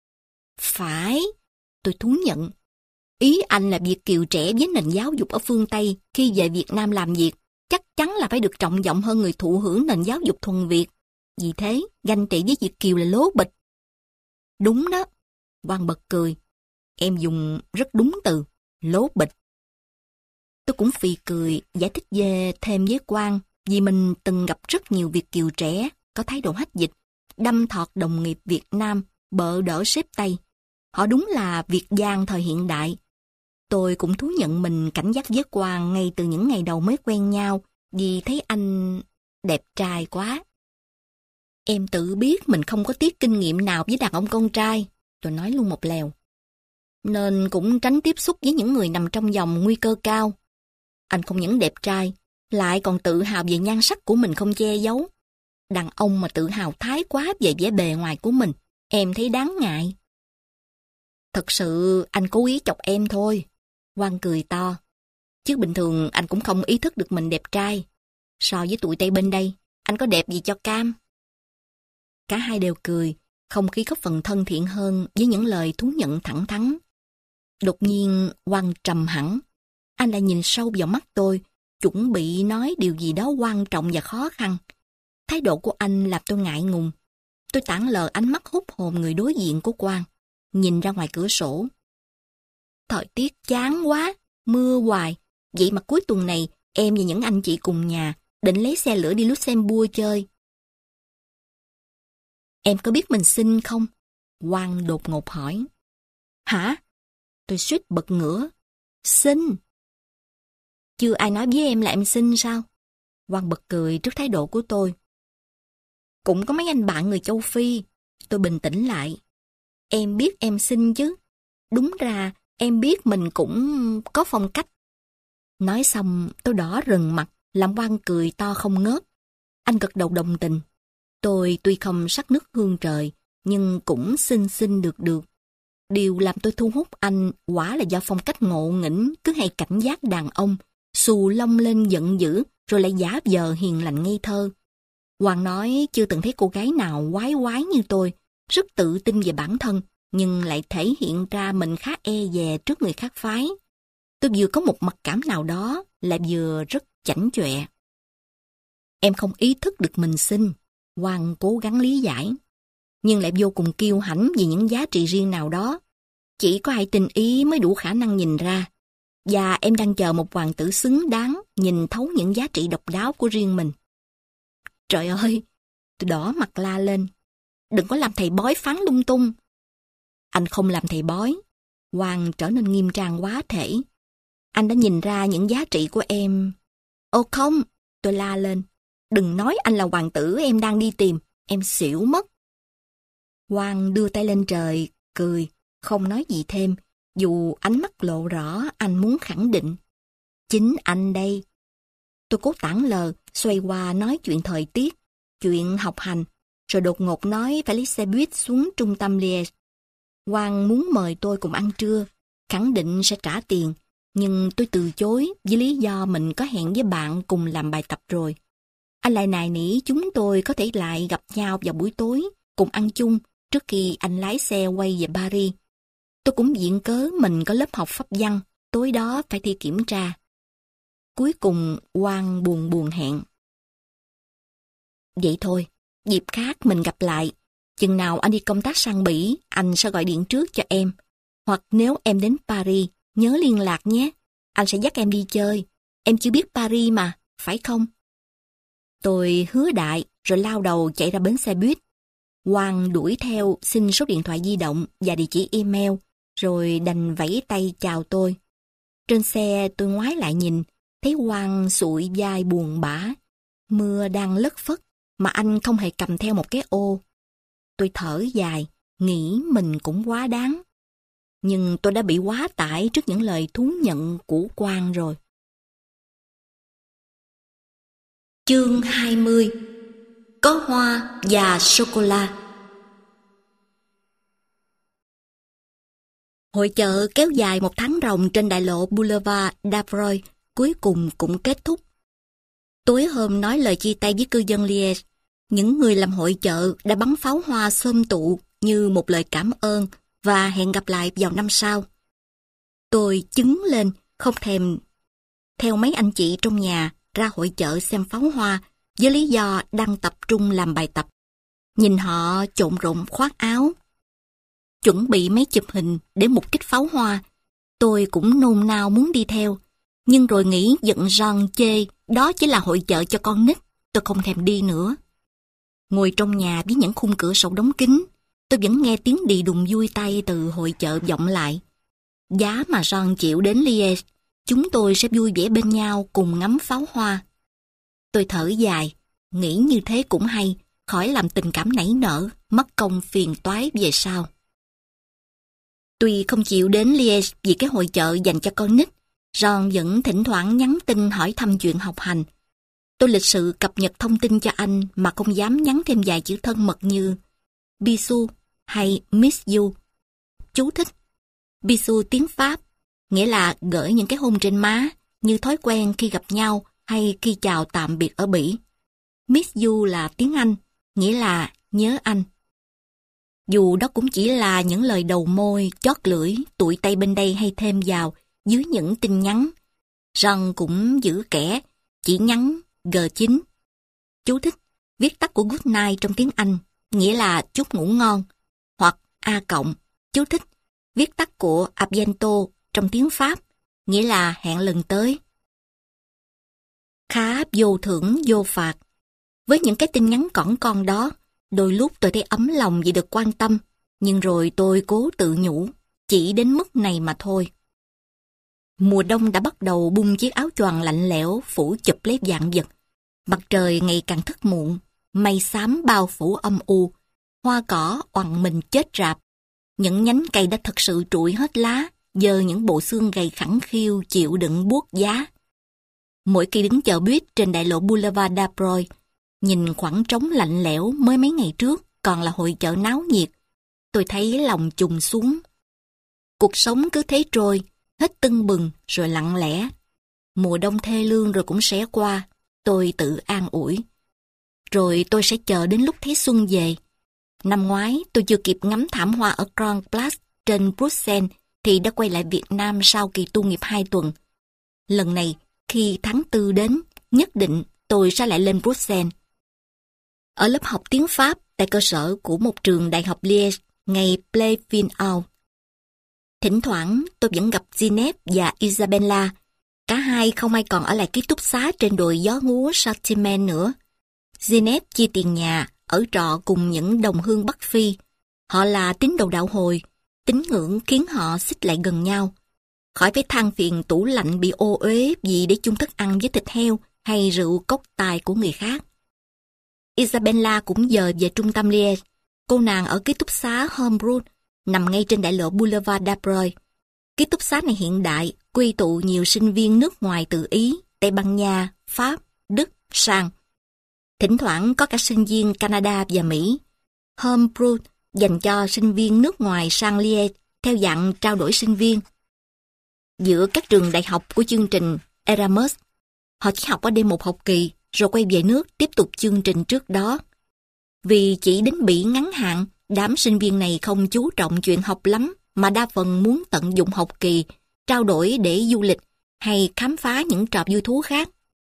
Phải, tôi thú nhận. Ý anh là Việt kiều trẻ với nền giáo dục ở phương Tây khi về Việt Nam làm việc, chắc chắn là phải được trọng vọng hơn người thụ hưởng nền giáo dục thuần Việt. Vì thế, ganh tị với Việt kiều là lố bịch. Đúng đó. Quang bật cười. Em dùng rất đúng từ, lố bịch. Tôi cũng phì cười, giải thích về thêm với Quang, vì mình từng gặp rất nhiều Việt kiều trẻ, có thái độ hách dịch, đâm thọt đồng nghiệp Việt Nam, bợ đỡ xếp Tây. Họ đúng là Việt giang thời hiện đại. Tôi cũng thú nhận mình cảnh giác với Quang ngay từ những ngày đầu mới quen nhau, vì thấy anh đẹp trai quá. Em tự biết mình không có tiếc kinh nghiệm nào với đàn ông con trai, tôi nói luôn một lèo. Nên cũng tránh tiếp xúc với những người nằm trong vòng nguy cơ cao. Anh không những đẹp trai, lại còn tự hào về nhan sắc của mình không che giấu. Đàn ông mà tự hào thái quá về vẻ bề ngoài của mình, em thấy đáng ngại. Thật sự anh cố ý chọc em thôi. Quang cười to. Chứ bình thường anh cũng không ý thức được mình đẹp trai. So với tụi Tây bên đây, anh có đẹp gì cho cam? Cả hai đều cười, không khí có phần thân thiện hơn với những lời thú nhận thẳng thắn. Đột nhiên Quang trầm hẳn. Anh lại nhìn sâu vào mắt tôi, chuẩn bị nói điều gì đó quan trọng và khó khăn. Thái độ của anh làm tôi ngại ngùng. Tôi tản lờ ánh mắt hút hồn người đối diện của Quang, nhìn ra ngoài cửa sổ. Thời tiết chán quá, mưa hoài. Vậy mà cuối tuần này, em và những anh chị cùng nhà định lấy xe lửa đi Luxembourg chơi. Em có biết mình xinh không? Quang đột ngột hỏi. Hả? Tôi suýt bật ngửa. Xinh? Chưa ai nói với em là em xinh sao? Quang bật cười trước thái độ của tôi. Cũng có mấy anh bạn người châu Phi. Tôi bình tĩnh lại. Em biết em xinh chứ. Đúng ra em biết mình cũng có phong cách. Nói xong tôi đỏ rừng mặt, làm Quang cười to không ngớt. Anh gật đầu đồng tình. Tôi tuy không sắc nước hương trời, nhưng cũng xinh xinh được được. Điều làm tôi thu hút anh quả là do phong cách ngộ nghĩnh, cứ hay cảnh giác đàn ông, xù lông lên giận dữ, rồi lại giả vờ hiền lành ngây thơ. Hoàng nói chưa từng thấy cô gái nào quái quái như tôi, rất tự tin về bản thân, nhưng lại thể hiện ra mình khá e dè trước người khác phái. Tôi vừa có một mặc cảm nào đó, lại vừa rất chảnh chọe. Em không ý thức được mình xinh, Hoàng cố gắng lý giải, nhưng lại vô cùng kiêu hãnh vì những giá trị riêng nào đó. Chỉ có ai tình ý mới đủ khả năng nhìn ra. Và em đang chờ một hoàng tử xứng đáng nhìn thấu những giá trị độc đáo của riêng mình. Trời ơi, tôi đỏ mặt la lên. Đừng có làm thầy bói phán lung tung. Anh không làm thầy bói. Hoàng trở nên nghiêm trang quá thể. Anh đã nhìn ra những giá trị của em. Ồ không, tôi la lên. Đừng nói anh là hoàng tử em đang đi tìm. Em xỉu mất. Hoàng đưa tay lên trời, cười, không nói gì thêm. Dù ánh mắt lộ rõ anh muốn khẳng định. Chính anh đây. Tôi cố tản lờ, xoay qua nói chuyện thời tiết, chuyện học hành, rồi đột ngột nói phải lấy xe buýt xuống trung tâm Liège. Quang muốn mời tôi cùng ăn trưa, khẳng định sẽ trả tiền, nhưng tôi từ chối với lý do mình có hẹn với bạn cùng làm bài tập rồi. Anh lại nài nỉ chúng tôi có thể lại gặp nhau vào buổi tối, cùng ăn chung trước khi anh lái xe quay về Paris. Tôi cũng viện cớ mình có lớp học pháp văn, tối đó phải thi kiểm tra. Cuối cùng Quang buồn buồn hẹn. Vậy thôi, dịp khác mình gặp lại. Chừng nào anh đi công tác sang Bỉ, anh sẽ gọi điện trước cho em. Hoặc nếu em đến Paris, nhớ liên lạc nhé. Anh sẽ dắt em đi chơi. Em chưa biết Paris mà, phải không? Tôi hứa đại, rồi lao đầu chạy ra bến xe buýt. Quang đuổi theo xin số điện thoại di động và địa chỉ email, rồi đành vẫy tay chào tôi. Trên xe tôi ngoái lại nhìn, thấy Quang sụi vai buồn bã. Mưa đang lất phất, mà anh không hề cầm theo một cái ô. Tôi thở dài, nghĩ mình cũng quá đáng. Nhưng tôi đã bị quá tải trước những lời thú nhận của Quang rồi. Chương hai mươi. Có hoa và sô-cô-la. Hội chợ kéo dài một tháng ròng trên đại lộ Boulevard Davroy cuối cùng cũng kết thúc. Tối hôm nói lời chia tay với cư dân Liège, những người làm hội chợ đã bắn pháo hoa xôm tụ như một lời cảm ơn và hẹn gặp lại vào năm sau. Tôi chứng lên, không thèm theo mấy anh chị trong nhà, ra hội chợ xem pháo hoa với lý do đang tập trung làm bài tập. Nhìn họ trộn rộn khoác áo, chuẩn bị máy chụp hình để mục kích pháo hoa. Tôi cũng nôn nao muốn đi theo, nhưng rồi nghĩ giận John chê đó chỉ là hội chợ cho con nít, tôi không thèm đi nữa. Ngồi trong nhà với những khung cửa sổ đóng kín, tôi vẫn nghe tiếng đì đùng vui tay từ hội chợ vọng lại. Giá mà John chịu đến Liège, chúng tôi sẽ vui vẻ bên nhau cùng ngắm pháo hoa. Tôi thở dài, nghĩ như thế cũng hay, khỏi làm tình cảm nảy nở, mất công phiền toái về sau. Tuy không chịu đến Liège vì cái hội chợ dành cho con nít, John vẫn thỉnh thoảng nhắn tin hỏi thăm chuyện học hành. Tôi lịch sự cập nhật thông tin cho anh mà không dám nhắn thêm vài chữ thân mật như Bisou hay Miss You. Chú thích. Bisou tiếng Pháp, nghĩa là gửi những cái hôn trên má, như thói quen khi gặp nhau hay khi chào tạm biệt ở Bỉ. Miss You là tiếng Anh, nghĩa là nhớ anh. Dù đó cũng chỉ là những lời đầu môi, chót lưỡi, tụi tay bên đây hay thêm vào dưới những tin nhắn. John cũng giữ kẻ, chỉ nhắn G chín. Chú thích, viết tắt của good night trong tiếng Anh, nghĩa là chúc ngủ ngon, hoặc A cộng. Chú thích, viết tắt của a bientôt trong tiếng Pháp, nghĩa là hẹn lần tới. Khá vô thưởng vô phạt. Với những cái tin nhắn cỏn con đó, đôi lúc tôi thấy ấm lòng vì được quan tâm, nhưng rồi tôi cố tự nhủ, chỉ đến mức này mà thôi. Mùa đông đã bắt đầu bung chiếc áo choàng lạnh lẽo phủ chụp lấy vạn vật. Mặt trời ngày càng thức muộn, mây xám bao phủ âm u, hoa cỏ oằn mình chết rạp. Những nhánh cây đã thật sự trụi hết lá, giờ những bộ xương gầy khẳng khiu chịu đựng buốt giá. Mỗi khi đứng chờ buýt trên đại lộ Boulevard d'Abreuil, nhìn khoảng trống lạnh lẽo mới mấy ngày trước còn là hội chợ náo nhiệt, tôi thấy lòng trùng xuống. Cuộc sống cứ thế trôi, hết tưng bừng rồi lặng lẽ. Mùa đông thê lương rồi cũng sẽ qua, tôi tự an ủi. Rồi tôi sẽ chờ đến lúc thấy xuân về. Năm ngoái tôi chưa kịp ngắm thảm hoa ở Grand Place trên Bruxelles thì đã quay lại Việt Nam sau kỳ tu nghiệp hai tuần. Lần này, khi tháng tư đến, nhất định tôi sẽ lại lên Bruxelles. Ở lớp học tiếng Pháp tại cơ sở của một trường đại học Liège ngày Plévinal. Thỉnh thoảng tôi vẫn gặp Ginette và Isabella. Cả hai không ai còn ở lại ký túc xá trên đồi gió ngúa Châtiment nữa. Ginette chia tiền nhà, ở trọ cùng những đồng hương Bắc Phi. Họ là tín đồ đạo hồi, tín ngưỡng khiến họ xích lại gần nhau. Khỏi phải than phiền tủ lạnh bị ô uế vì để chung thức ăn với thịt heo hay rượu cốc tài của người khác. Isabella cũng dời về trung tâm Liège. Cô nàng ở ký túc xá Hombrun, nằm ngay trên đại lộ Boulevard d'Abreuil. Ký túc xá này hiện đại, quy tụ nhiều sinh viên nước ngoài từ Ý, Tây Ban Nha, Pháp, Đức, sang. Thỉnh thoảng có cả sinh viên Canada và Mỹ. Hombrun dành cho sinh viên nước ngoài sang Liège theo dạng trao đổi sinh viên. Giữa các trường đại học của chương trình Erasmus, họ chỉ học ở đây một học kỳ rồi quay về nước tiếp tục chương trình trước đó. Vì chỉ đến Bỉ ngắn hạn, đám sinh viên này không chú trọng chuyện học lắm mà đa phần muốn tận dụng học kỳ, trao đổi để du lịch hay khám phá những trò vui thú khác.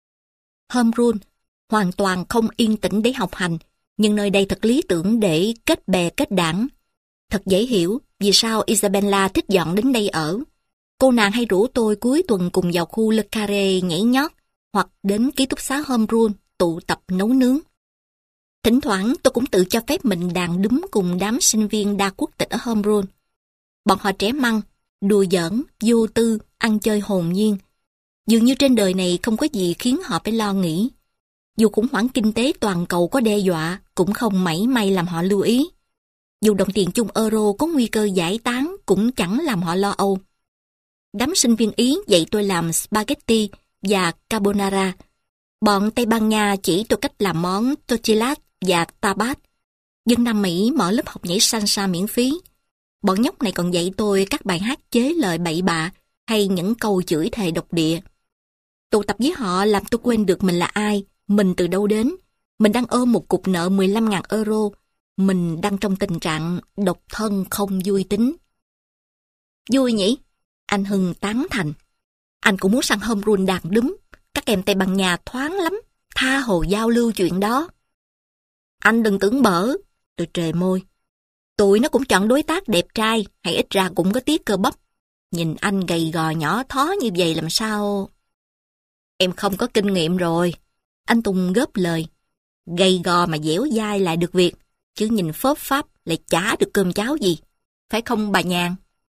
Hombrun hoàn toàn không yên tĩnh để học hành, nhưng nơi đây thật lý tưởng để kết bè kết đảng. Thật dễ hiểu vì sao Isabella thích dọn đến đây ở. Cô nàng hay rủ tôi cuối tuần cùng vào khu Le Carré nhảy nhót hoặc đến ký túc xá Hombrun tụ tập nấu nướng. Thỉnh thoảng tôi cũng tự cho phép mình đàn đúm cùng đám sinh viên đa quốc tịch ở Hombrun. Bọn họ trẻ măng, đùa giỡn, vô tư, ăn chơi hồn nhiên. Dường như trên đời này không có gì khiến họ phải lo nghĩ. Dù khủng hoảng kinh tế toàn cầu có đe dọa, cũng không mảy may làm họ lưu ý. Dù đồng tiền chung euro có nguy cơ giải tán, cũng chẳng làm họ lo âu. Đám sinh viên Ý dạy tôi làm spaghetti và carbonara. Bọn Tây Ban Nha chỉ tôi cách làm món tortillas và tapas. Dân Nam Mỹ mở lớp học nhảy salsa miễn phí. Bọn nhóc này còn dạy tôi các bài hát chế lời bậy bạ hay những câu chửi thề độc địa. Tụ tập với họ làm tôi quên được mình là ai, mình từ đâu đến. Mình đang ôm một cục nợ mười lăm nghìn euro. Mình đang trong tình trạng độc thân không vui tính. Vui nhỉ? Anh Hưng tán thành. Anh cũng muốn sang Hombrun đàn đúm. Các em Tây Ban Nha thoáng lắm, tha hồ giao lưu chuyện đó. Anh đừng tưởng bở, tôi trề môi. Tụi nó cũng chọn đối tác đẹp trai, hay ít ra cũng có tí cơ bắp. Nhìn anh gầy gò nhỏ thó như vậy làm sao... Em không có kinh nghiệm rồi. Anh Tùng góp lời. Gầy gò mà dẻo dai lại được việc, chứ nhìn phớp pháp lại chả được cơm cháo gì. Phải không bà Nhàn?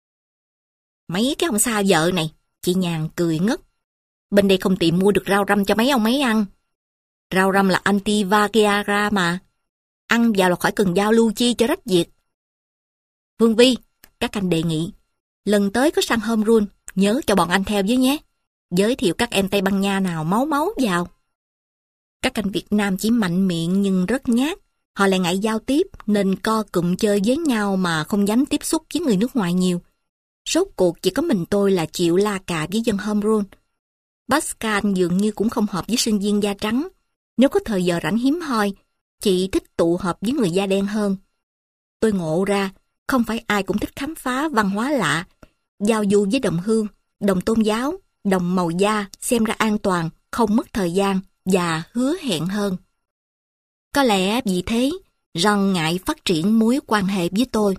Mấy cái ông xa vợ này, chị Nhàn cười ngất. Bên đây không tiệm mua được rau răm cho mấy ông ấy ăn. Rau răm là anti-Viagra mà. Ăn vào là khỏi cần giao lưu chi cho rách việc. Vương Vi, các anh đề nghị. Lần tới có sang home run, nhớ cho bọn anh theo với nhé. Giới thiệu các em Tây Ban Nha nào máu máu vào. Các anh Việt Nam chỉ mạnh miệng nhưng rất nhát. Họ lại ngại giao tiếp nên co cụm chơi với nhau mà không dám tiếp xúc với người nước ngoài nhiều. Rốt cuộc chỉ có mình tôi là chịu la cà với dân home run. Pascal dường như cũng không hợp với sinh viên da trắng. Nếu có thời giờ rảnh hiếm hoi, chị thích tụ họp với người da đen hơn. Tôi ngộ ra, không phải ai cũng thích khám phá văn hóa lạ. Giao du với đồng hương, đồng tôn giáo, đồng màu da xem ra an toàn, không mất thời gian và hứa hẹn hơn. Có lẽ vì thế, Jean ngại phát triển mối quan hệ với tôi.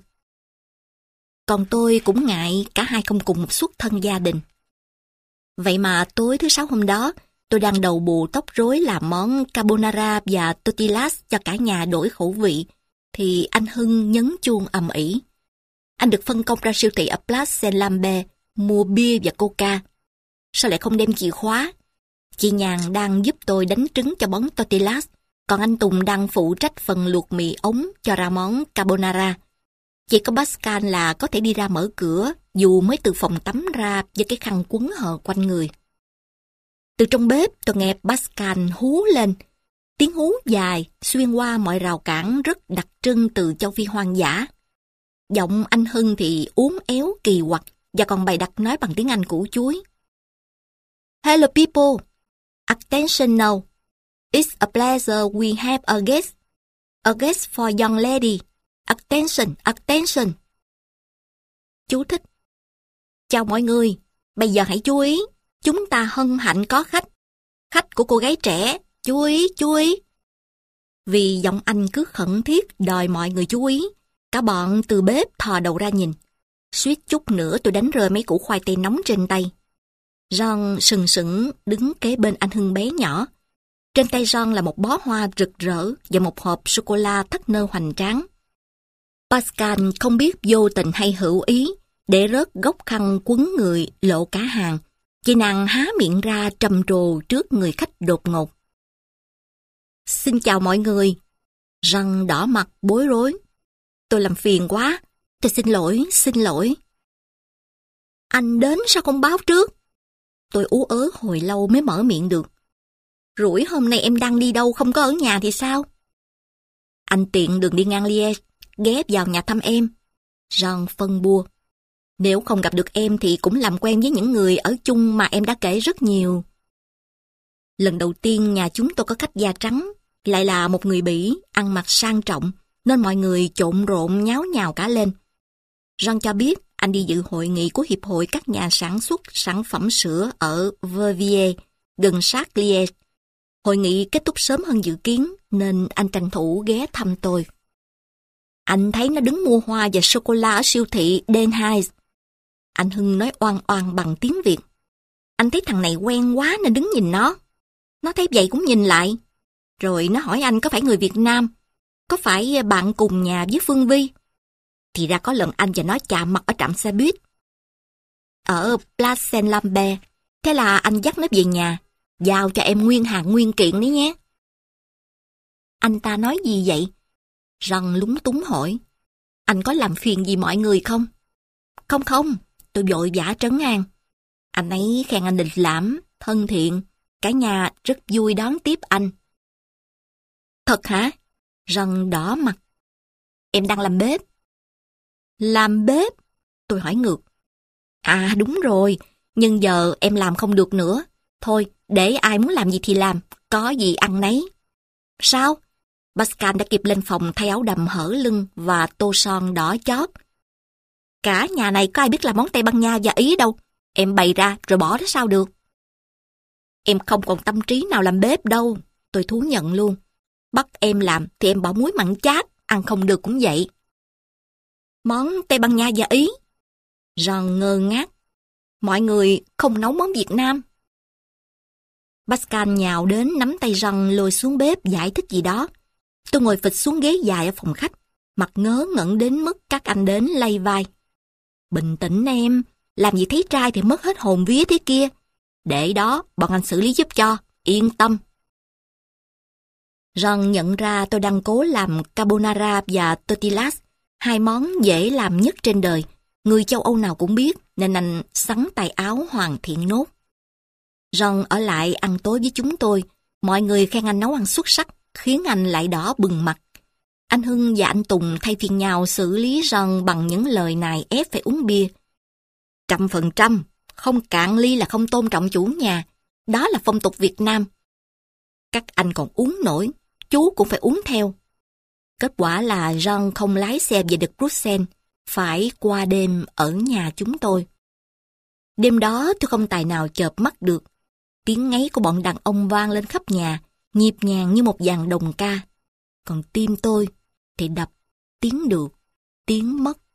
Còn tôi cũng ngại cả hai không cùng một xuất thân gia đình. Vậy mà tối thứ sáu hôm đó, tôi đang đầu bù tóc rối làm món carbonara và tortillas cho cả nhà đổi khẩu vị, thì anh Hưng nhấn chuông ầm ĩ. Anh được phân công ra siêu thị ở Place Saint-Lambert mua bia và coca. Sao lại không đem chìa khóa? Chị Nhàn đang giúp tôi đánh trứng cho món tortillas, còn anh Tùng đang phụ trách phần luộc mì ống cho ra món carbonara. Chỉ có Pascal là có thể đi ra mở cửa, dù mới từ phòng tắm ra với cái khăn quấn hờ quanh người. Từ trong bếp tôi nghe Pascal hú lên. Tiếng hú dài, xuyên qua mọi rào cản rất đặc trưng từ châu Phi hoang dã. Giọng anh Hưng thì uốn éo kỳ quặc và còn bày đặt nói bằng tiếng Anh củ chuối. Hello people, attention now. It's a pleasure we have a guest. A guest for young lady. Attention, attention. Chú thích. Chào mọi người, bây giờ hãy chú ý. Chúng ta hân hạnh có khách. Khách của cô gái trẻ, chú ý, chú ý. Vì giọng anh cứ khẩn thiết đòi mọi người chú ý. Cả bọn từ bếp thò đầu ra nhìn. Suýt chút nữa tôi đánh rơi mấy củ khoai tây nóng trên tay. Jean sừng sững đứng kế bên anh Hưng bé nhỏ. Trên tay Jean là một bó hoa rực rỡ và một hộp sô-cô-la thắt nơ hoành tráng. Pascal không biết vô tình hay hữu ý để rớt góc khăn quấn người lộ cả hàng. Chị nàng há miệng ra trầm trồ trước người khách đột ngột. Xin chào mọi người. Jean đỏ mặt bối rối. Tôi làm phiền quá. Tôi xin lỗi, xin lỗi. Anh đến sao không báo trước? Tôi ú ớ hồi lâu mới mở miệng được. Rủi hôm nay em đang đi đâu không có ở nhà thì sao? Anh tiện đường đi ngang Liège, ghé vào nhà thăm em. Jean phân bua. Nếu không gặp được em thì cũng làm quen với những người ở chung mà em đã kể rất nhiều. Lần đầu tiên nhà chúng tôi có khách da trắng, lại là một người Bỉ, ăn mặc sang trọng, nên mọi người trộn rộn nháo nhào cả lên. Jean cho biết anh đi dự hội nghị của Hiệp hội các nhà sản xuất sản phẩm sữa ở Verviers, gần sát Liège. Hội nghị kết thúc sớm hơn dự kiến nên anh tranh thủ ghé thăm tôi. Anh thấy nó đứng mua hoa và sô-cô-la ở siêu thị Denhais. Anh Hưng nói oan oan bằng tiếng Việt. Anh thấy thằng này quen quá nên đứng nhìn nó. Nó thấy vậy cũng nhìn lại. Rồi nó hỏi anh có phải người Việt Nam, có phải bạn cùng nhà với Phương Vi. Thì ra có lần anh và nó chạm mặt ở trạm xe buýt ở Place Saint-Lambert. Thế là anh dắt nó về nhà, giao cho em nguyên hàng nguyên kiện đấy nhé. Anh ta nói gì vậy? Jean lúng túng hỏi. Anh có làm phiền gì mọi người không? Không không, tôi vội vã trấn an. Anh ấy khen anh lịch lãm, thân thiện, cả nhà rất vui đón tiếp anh. Thật hả? Jean đỏ mặt. Em đang làm bếp. Làm bếp? Tôi hỏi ngược. À đúng rồi, nhưng giờ em làm không được nữa. Thôi, để ai muốn làm gì thì làm, có gì ăn nấy. Sao? Pascal đã kịp lên phòng thay áo đầm hở lưng và tô son đỏ chót. Cả nhà này có ai biết làm món Tây Ban Nha và Ý đâu. Em bày ra rồi bỏ đó sao được. Em không còn tâm trí nào làm bếp đâu, tôi thú nhận luôn. Bắt em làm thì em bỏ muối mặn chát, ăn không được cũng vậy. Món Tây Ban Nha và Ý. Ron ngơ ngác. Mọi người không nấu món Việt Nam. Pascal nhào đến nắm tay Ron lôi xuống bếp giải thích gì đó. Tôi ngồi phịch xuống ghế dài ở phòng khách, mặt ngớ ngẩn đến mức các anh đến lay vai. Bình tĩnh em, làm gì thấy trai thì mất hết hồn vía thế kia. Để đó, bọn anh xử lý giúp cho, yên tâm. Ron nhận ra tôi đang cố làm carbonara và tortillas, hai món dễ làm nhất trên đời. Người châu Âu nào cũng biết, nên anh xắn tay áo hoàn thiện nốt. Ron ở lại ăn tối với chúng tôi. Mọi người khen anh nấu ăn xuất sắc, khiến anh lại đỏ bừng mặt. Anh Hưng và anh Tùng thay phiên nhau xử lý Ron bằng những lời nài ép phải uống bia. Trăm phần trăm, không cạn ly là không tôn trọng chủ nhà. Đó là phong tục Việt Nam. Các anh còn uống nổi, chú cũng phải uống theo. Kết quả là Ron không lái xe về được Bruxelles, phải qua đêm ở nhà chúng tôi. Đêm đó tôi không tài nào chợp mắt được. Tiếng ngáy của bọn đàn ông vang lên khắp nhà, nhịp nhàng như một dàn đồng ca. Còn tim tôi thì đập, tiếng được, tiếng mất.